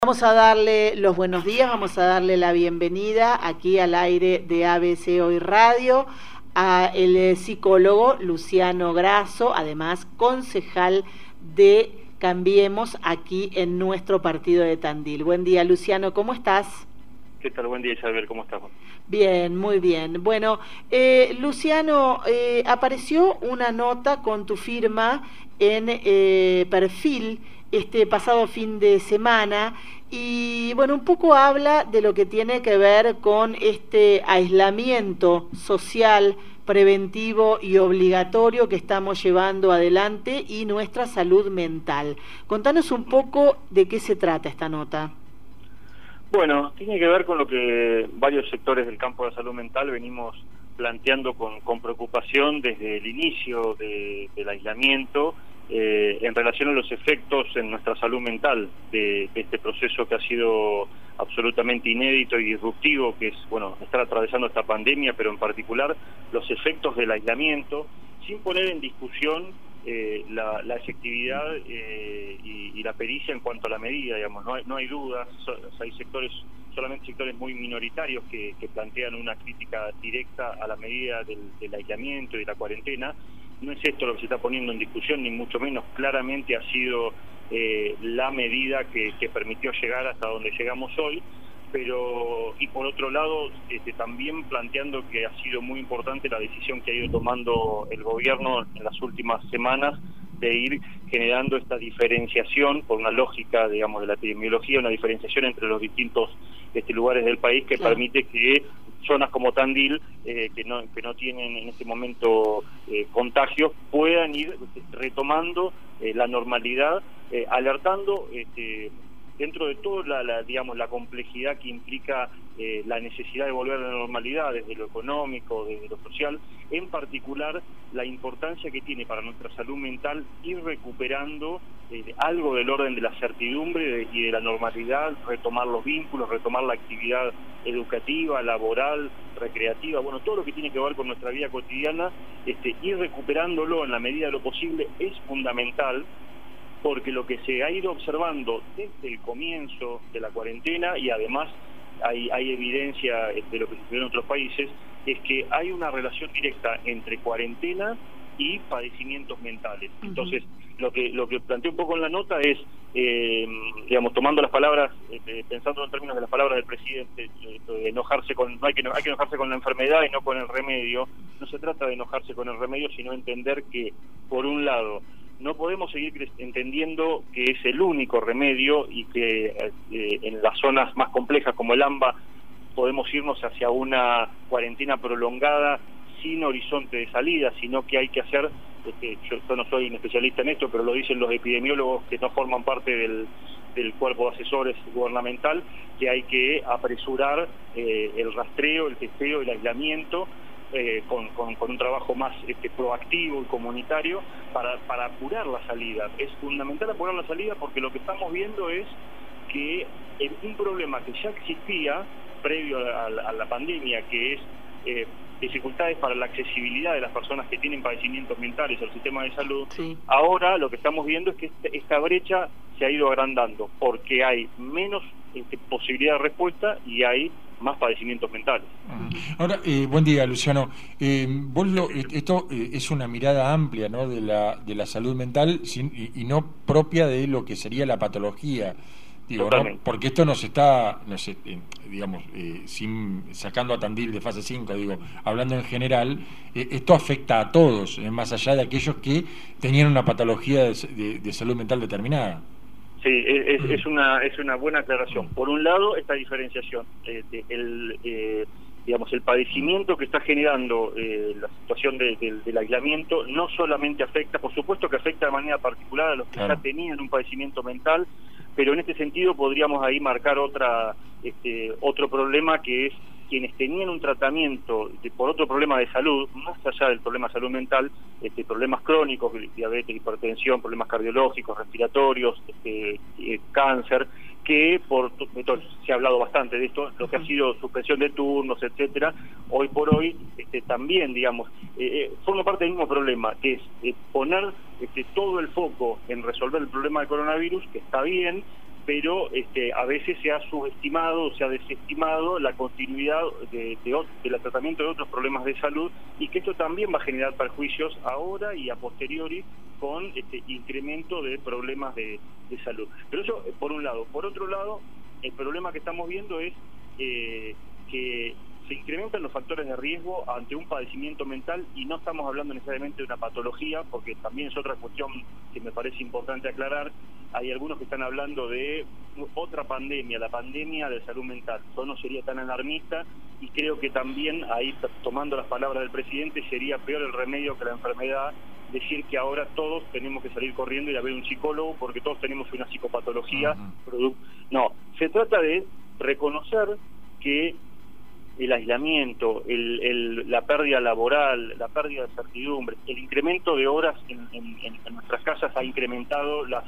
Vamos a darle los buenos días, vamos a darle la bienvenida aquí al aire de ABC Hoy Radio a el psicólogo Luciano Grasso, además concejal de Cambiemos aquí en nuestro partido de Tandil. Buen día, Luciano, ¿cómo estás? ¿Qué tal? Buen día, Isabel, ¿cómo estás? Bien, muy bien. Bueno, Luciano, apareció una nota con tu firma en Perfil este pasado fin de semana y bueno, un poco habla de lo que tiene que ver con este aislamiento social preventivo y obligatorio que estamos llevando adelante y nuestra salud mental. Contanos un poco de qué se trata esta nota. Bueno, tiene que ver con lo que varios sectores del campo de la salud mental venimos planteando con preocupación desde el inicio del aislamiento en relación a los efectos en nuestra salud mental de este proceso que ha sido absolutamente inédito y disruptivo, que es, bueno, estar atravesando esta pandemia, pero en particular los efectos del aislamiento, sin poner en discusión la efectividad y la pericia en cuanto a la medida, digamos. No hay dudas, hay solamente sectores muy minoritarios que plantean una crítica directa a la medida del aislamiento y de la cuarentena. No es esto lo que se está poniendo en discusión, ni mucho menos. Claramente ha sido la medida que permitió llegar hasta donde llegamos hoy, pero y por otro lado también planteando que ha sido muy importante la decisión que ha ido tomando el gobierno en las últimas semanas de ir generando esta diferenciación por una lógica, digamos, de la epidemiología, una diferenciación entre los distintos lugares del país que permite que zonas como Tandil, que no tienen en este momento contagios, puedan ir retomando la normalidad, alertando dentro de toda la complejidad que implica la necesidad de volver a la normalidad desde lo económico, desde lo social, en particular la importancia que tiene para nuestra salud mental ir recuperando algo del orden de la certidumbre y de la normalidad, retomar los vínculos, retomar la actividad educativa, laboral, recreativa, bueno, todo lo que tiene que ver con nuestra vida cotidiana, ir recuperándolo en la medida de lo posible es fundamental, porque lo que se ha ido observando desde el comienzo de la cuarentena, y además hay evidencia de lo que sucedió en otros países, es que hay una relación directa entre cuarentena y padecimientos mentales. Entonces, lo que planteé un poco en la nota es, digamos, tomando las palabras, pensando en términos de las palabras del presidente, enojarse hay que enojarse con la enfermedad y no con el remedio. No se trata de enojarse con el remedio, sino entender que, por un lado, no podemos seguir entendiendo que es el único remedio y que en las zonas más complejas como el AMBA podemos irnos hacia una cuarentena prolongada sin horizonte de salida, sino que hay que hacer, yo no soy un especialista en esto, pero lo dicen los epidemiólogos que no forman parte del cuerpo de asesores gubernamental, que hay que apresurar el rastreo, el testeo, el aislamiento, con un trabajo más proactivo y comunitario para apurar la salida. Es fundamental apurar la salida porque lo que estamos viendo es que un problema que ya existía previo a la pandemia, que es dificultades para la accesibilidad de las personas que tienen padecimientos mentales al sistema de salud, ahora lo que estamos viendo es que esta brecha se ha ido agrandando porque hay menos posibilidad de respuesta y hay más padecimientos mentales. Ahora, buen día, Luciano. Esto es una mirada amplia, ¿no?, de la salud mental y no propia de lo que sería la patología. Digo, ¿no? Porque esto nos está, digamos, sacando a Tandil de fase 5, digo, hablando en general, esto afecta a todos, más allá de aquellos que tenían una patología de salud mental determinada. Sí, es una buena aclaración. Por un lado, esta diferenciación, digamos, el padecimiento que está generando la situación del aislamiento no solamente afecta, por supuesto que afecta de manera particular a los que ya tenían un padecimiento mental, pero en este sentido podríamos ahí marcar otro problema, que es quienes tenían un tratamiento por otro problema de salud, más allá del problema de salud mental, problemas crónicos, diabetes, hipertensión, problemas cardiológicos, respiratorios, cáncer, que se ha hablado bastante de esto, lo que ha sido suspensión de turnos, etcétera, hoy por hoy también, digamos, forma parte del mismo problema, que es poner todo el foco en resolver el problema del coronavirus, que está bien, pero a veces se ha subestimado, se ha desestimado la continuidad del tratamiento de otros problemas de salud, y que esto también va a generar perjuicios ahora y a posteriori con incremento de problemas de salud. Pero eso por un lado. Por otro lado, el problema que estamos viendo es que se incrementan los factores de riesgo ante un padecimiento mental, y no estamos hablando necesariamente de una patología, porque también es otra cuestión que me parece importante aclarar. Hay algunos que están hablando de otra pandemia, la pandemia de salud mental. Yo no sería tan alarmista, y creo que también ahí, tomando las palabras del presidente, sería peor el remedio que la enfermedad decir que ahora todos tenemos que salir corriendo y a ver un psicólogo porque todos tenemos una psicopatología. No, se trata de reconocer que el aislamiento, la pérdida laboral, la pérdida de certidumbre, el incremento de horas en nuestras casas ha incrementado las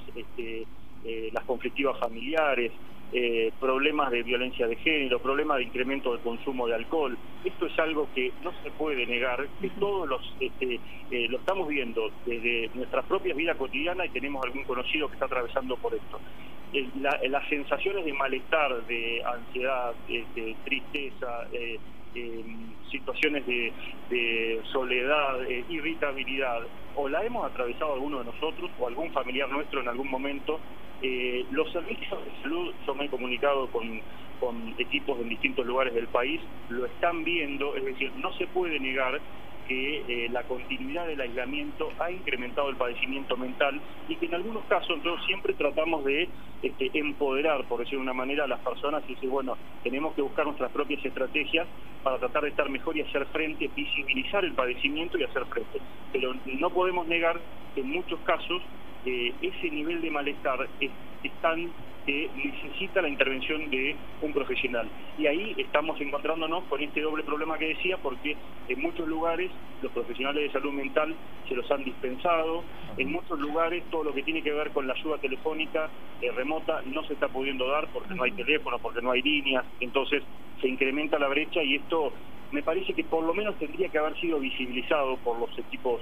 conflictivas familiares, problemas de violencia de género, problemas de incremento del consumo de alcohol. Esto es algo que no se puede negar, que todos lo estamos viendo desde nuestras propias vidas cotidianas, y tenemos algún conocido que está atravesando por esto. Las sensaciones de malestar, de ansiedad, de tristeza, situaciones de soledad, irritabilidad, o la hemos atravesado alguno de nosotros o algún familiar nuestro en algún momento. Los servicios de salud, yo me he comunicado con equipos en distintos lugares del país, lo están viendo, es decir, no se puede negar que la continuidad del aislamiento ha incrementado el padecimiento mental, y que en algunos casos nosotros siempre tratamos de empoderar, por decirlo de una manera, a las personas, y decir, bueno, tenemos que buscar nuestras propias estrategias para tratar de estar mejor y hacer frente, visibilizar el padecimiento y hacer frente. Pero no podemos negar que en muchos casos ese nivel de malestar es tan que necesita la intervención de un profesional. Y ahí estamos encontrándonos con este doble problema que decía, porque en muchos lugares los profesionales de salud mental se los han dispensado, en muchos lugares todo lo que tiene que ver con la ayuda telefónica remota no se está pudiendo dar porque no hay teléfono, porque no hay líneas, entonces se incrementa la brecha, y esto me parece que por lo menos tendría que haber sido visibilizado por los equipos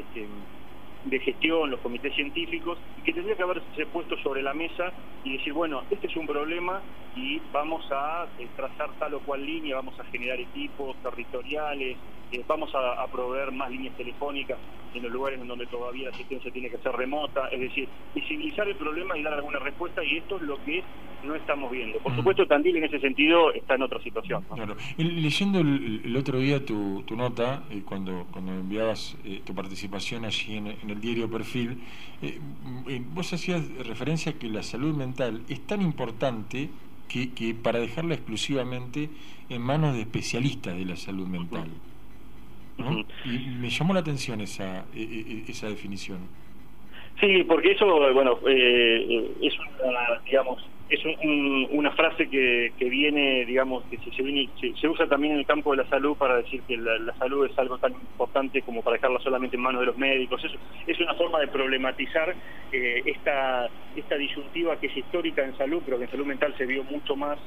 de gestión, los comités científicos, y que tendría que haberse puesto sobre la mesa y decir, bueno, este es un problema y vamos a trazar tal o cual línea, vamos a generar equipos territoriales, vamos a proveer más líneas telefónicas en los lugares en donde todavía la asistencia tiene que ser remota, es decir, visibilizar el problema y dar alguna respuesta, y esto es lo que no estamos viendo. Por supuesto, Tandil en ese sentido está en otra situación, ¿no? Claro. Leyendo el otro día tu nota, cuando enviabas tu participación allí en el diario Perfil, vos hacías referencia a que la salud mental es tan importante que para dejarla exclusivamente en manos de especialistas de la salud mental, ¿no? Y me llamó la atención esa definición. Sí, porque eso, bueno, es una, digamos, es una frase que viene, digamos, que se usa también en el campo de la salud para decir que la salud es algo tan importante como para dejarla solamente en manos de los médicos. Eso es una forma de problematizar esta disyuntiva que es histórica en salud, pero que en salud mental se vio mucho más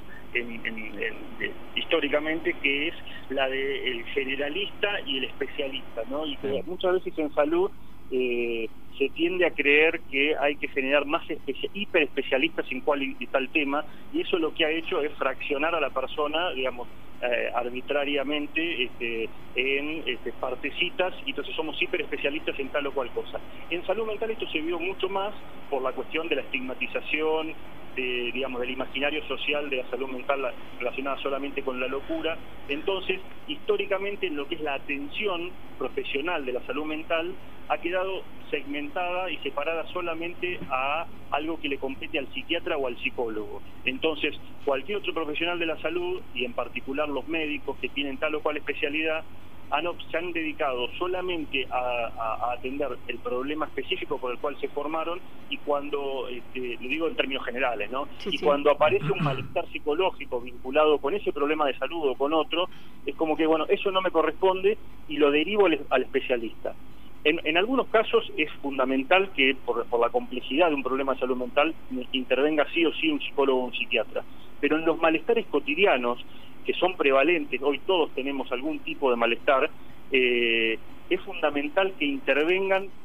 históricamente, que es la del generalista y el especialista, ¿no? Y que muchas veces en salud se tiende a creer que hay que generar más hiperespecialistas en cual y tal tema, y eso lo que ha hecho es fraccionar a la persona, digamos, arbitrariamente en partecitas, y entonces somos hiperespecialistas en tal o cual cosa. En salud mental esto se vio mucho más por la cuestión de la estigmatización, digamos, del imaginario social de la salud mental relacionada solamente con la locura. Entonces, históricamente, en lo que es la atención profesional de la salud mental ha quedado segmentada y separada solamente a algo que le compete al psiquiatra o al psicólogo. Entonces, cualquier otro profesional de la salud, y en particular los médicos que tienen tal o cual especialidad, se han dedicado solamente a atender el problema específico por el cual se formaron, y cuando, lo digo en términos generales, ¿no? Sí, cuando aparece un malestar psicológico vinculado con ese problema de salud o con otro, es como que, bueno, eso no me corresponde y lo derivo al especialista. En algunos casos es fundamental que por la complejidad de un problema de salud mental intervenga sí o sí un psicólogo o un psiquiatra, pero en los malestares cotidianos, que son prevalentes, hoy todos tenemos algún tipo de malestar, es fundamental que intervengan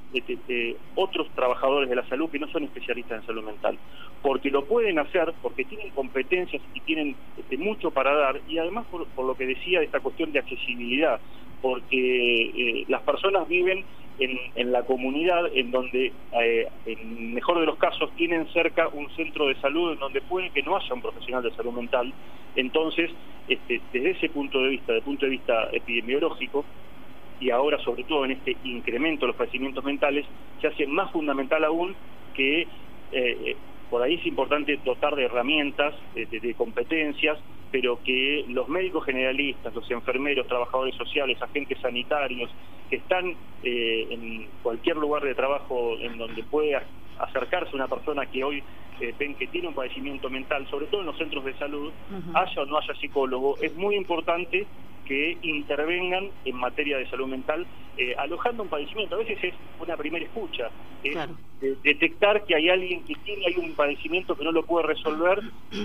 otros trabajadores de la salud que no son especialistas en salud mental, porque lo pueden hacer, porque tienen competencias y tienen mucho para dar, y además por lo que decía de esta cuestión de accesibilidad, porque las personas viven en la comunidad en donde, en mejor de los casos, tienen cerca un centro de salud en donde puede que no haya un profesional de salud mental. Entonces, desde ese punto de vista epidemiológico, y ahora sobre todo en este incremento de los padecimientos mentales, se hace más fundamental aún que por ahí es importante dotar de herramientas, de competencias, pero que los médicos generalistas, los enfermeros, trabajadores sociales, agentes sanitarios, que están en cualquier lugar de trabajo en donde pueda acercarse una persona que hoy ven que tiene un padecimiento mental, sobre todo en los centros de salud, haya o no haya psicólogo, es muy importante que intervengan en materia de salud mental, alojando un padecimiento. A veces es una primera escucha, claro, detectar que hay alguien que tiene ahí un padecimiento que no lo puede resolver,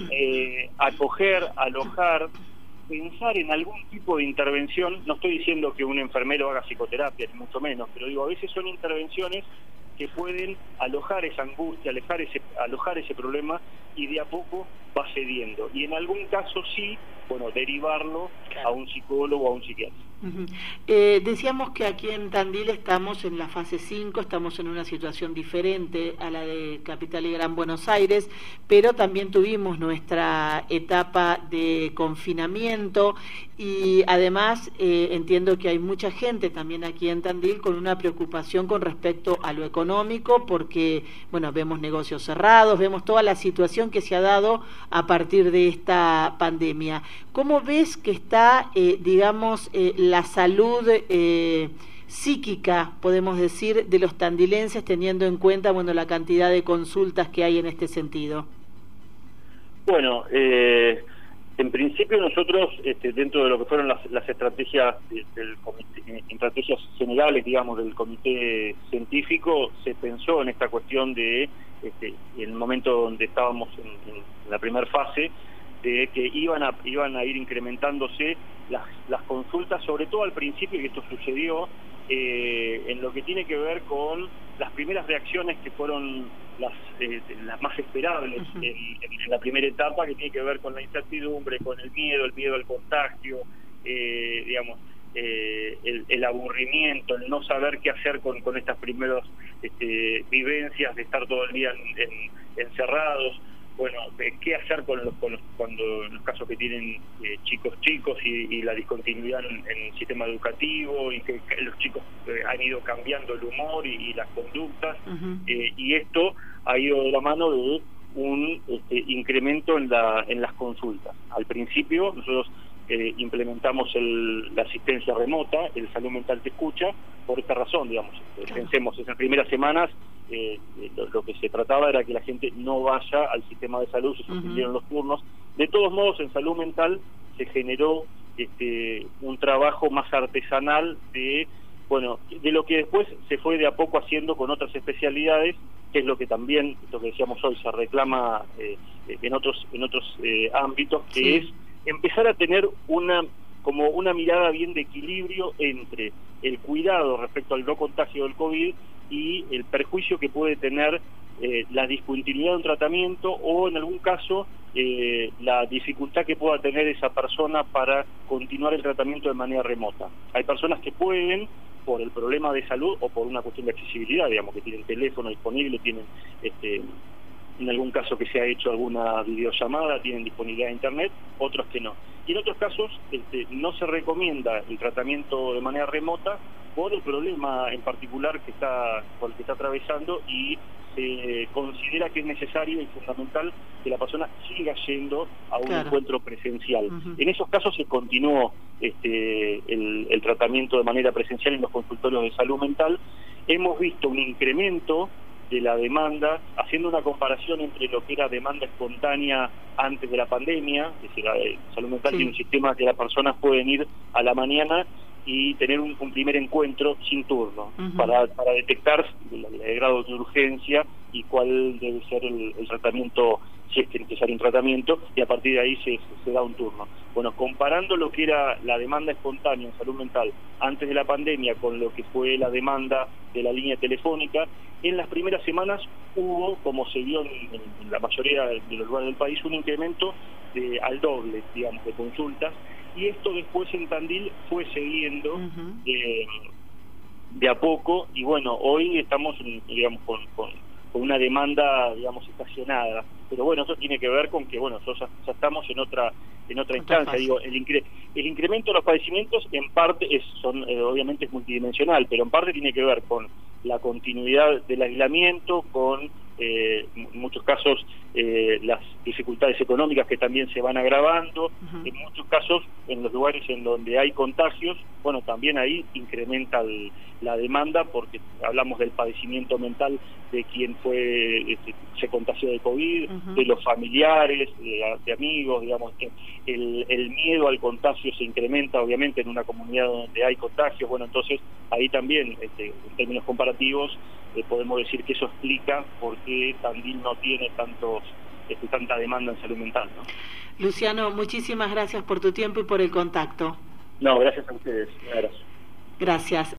acoger, alojar, pensar en algún tipo de intervención. No estoy diciendo que un enfermero haga psicoterapia, ni mucho menos, pero digo, a veces son intervenciones que pueden alojar esa angustia, alojar ese problema, y de a poco va cediendo. Y en algún caso sí, derivarlo a un psicólogo o a un psiquiatra. Decíamos que aquí en Tandil estamos en la fase 5, estamos en una situación diferente a la de Capital y Gran Buenos Aires, pero también tuvimos nuestra etapa de confinamiento y además entiendo que hay mucha gente también aquí en Tandil con una preocupación con respecto a lo económico, porque vemos negocios cerrados, vemos toda la situación que se ha dado a partir de esta pandemia. ¿Cómo ves que está, la salud psíquica, podemos decir, de los tandilenses, teniendo en cuenta, la cantidad de consultas que hay en este sentido? Bueno, en principio nosotros, dentro de lo que fueron las estrategias del comité, estrategias generales, del comité científico, se pensó en esta cuestión de, en el momento donde estábamos en la primera fase, de que iban a ir incrementándose las consultas, sobre todo al principio, y esto sucedió en lo que tiene que ver con las primeras reacciones que fueron las más esperables en la primera etapa, que tiene que ver con la incertidumbre, con el miedo al contagio, el aburrimiento, el no saber qué hacer con estas primeras vivencias de estar todo el día encerrados. Qué hacer cuando en los casos que tienen chicos y la discontinuidad en el sistema educativo, y que los chicos han ido cambiando el humor y las conductas, y esto ha ido de la mano de un incremento en las consultas. Al principio nosotros implementamos la asistencia remota, el Salud Mental Te Escucha, por esta razón, pensemos, en las primeras semanas lo que se trataba era que la gente no vaya al sistema de salud, se suspendieron los turnos. De todos modos, en salud mental se generó un trabajo más artesanal de lo que después se fue de a poco haciendo con otras especialidades, que es lo que también, lo que decíamos hoy, se reclama en otros ámbitos, que es empezar a tener una mirada bien de equilibrio entre el cuidado respecto al no contagio del COVID y el perjuicio que puede tener la discontinuidad de un tratamiento, o en algún caso la dificultad que pueda tener esa persona para continuar el tratamiento de manera remota. Hay personas que pueden, por el problema de salud o por una cuestión de accesibilidad, que tienen teléfono disponible, tienen en algún caso que se ha hecho alguna videollamada, tienen disponibilidad de internet, otros que no. Y en otros casos no se recomienda el tratamiento de manera remota por el problema en particular por el que está atravesando, y se considera que es necesario y fundamental que la persona siga yendo a un encuentro presencial. En esos casos se continuó el tratamiento de manera presencial en los consultorios de salud mental. Hemos visto un incremento de la demanda, haciendo una comparación entre lo que era demanda espontánea antes de la pandemia, es decir, la salud mental tiene un sistema que las personas pueden ir a la mañana y tener un primer encuentro sin turno, para detectar el grado de urgencia y cuál debe ser el tratamiento si es que es necesario un tratamiento, y a partir de ahí se da un turno. Bueno, comparando lo que era la demanda espontánea en salud mental antes de la pandemia con lo que fue la demanda de la línea telefónica, en las primeras semanas hubo, como se vio en la mayoría de los lugares del país, un incremento al doble, digamos, de consultas, y esto después en Tandil fue siguiendo de a poco, y bueno, hoy estamos, digamos, con una demanda, digamos, estacionada, pero bueno, eso tiene que ver con que, bueno, nosotros ya estamos en otra instancia. Digo, el incremento de los padecimientos en parte obviamente es multidimensional, pero en parte tiene que ver con la continuidad del aislamiento, con en muchos casos las dificultades económicas que también se van agravando, en muchos casos en los lugares en donde hay contagios, bueno, también ahí incrementa la demanda, porque hablamos del padecimiento mental de quien se contagió de COVID, de los familiares, de amigos, digamos, que el miedo al contagio se incrementa obviamente en una comunidad donde hay contagios. Bueno, entonces ahí también, en términos comparativos, podemos decir que eso explica por qué Tandil no tiene tanta demanda en salud mental, ¿no? Luciano, muchísimas gracias por tu tiempo y por el contacto. No, gracias a ustedes. Un abrazo. Gracias.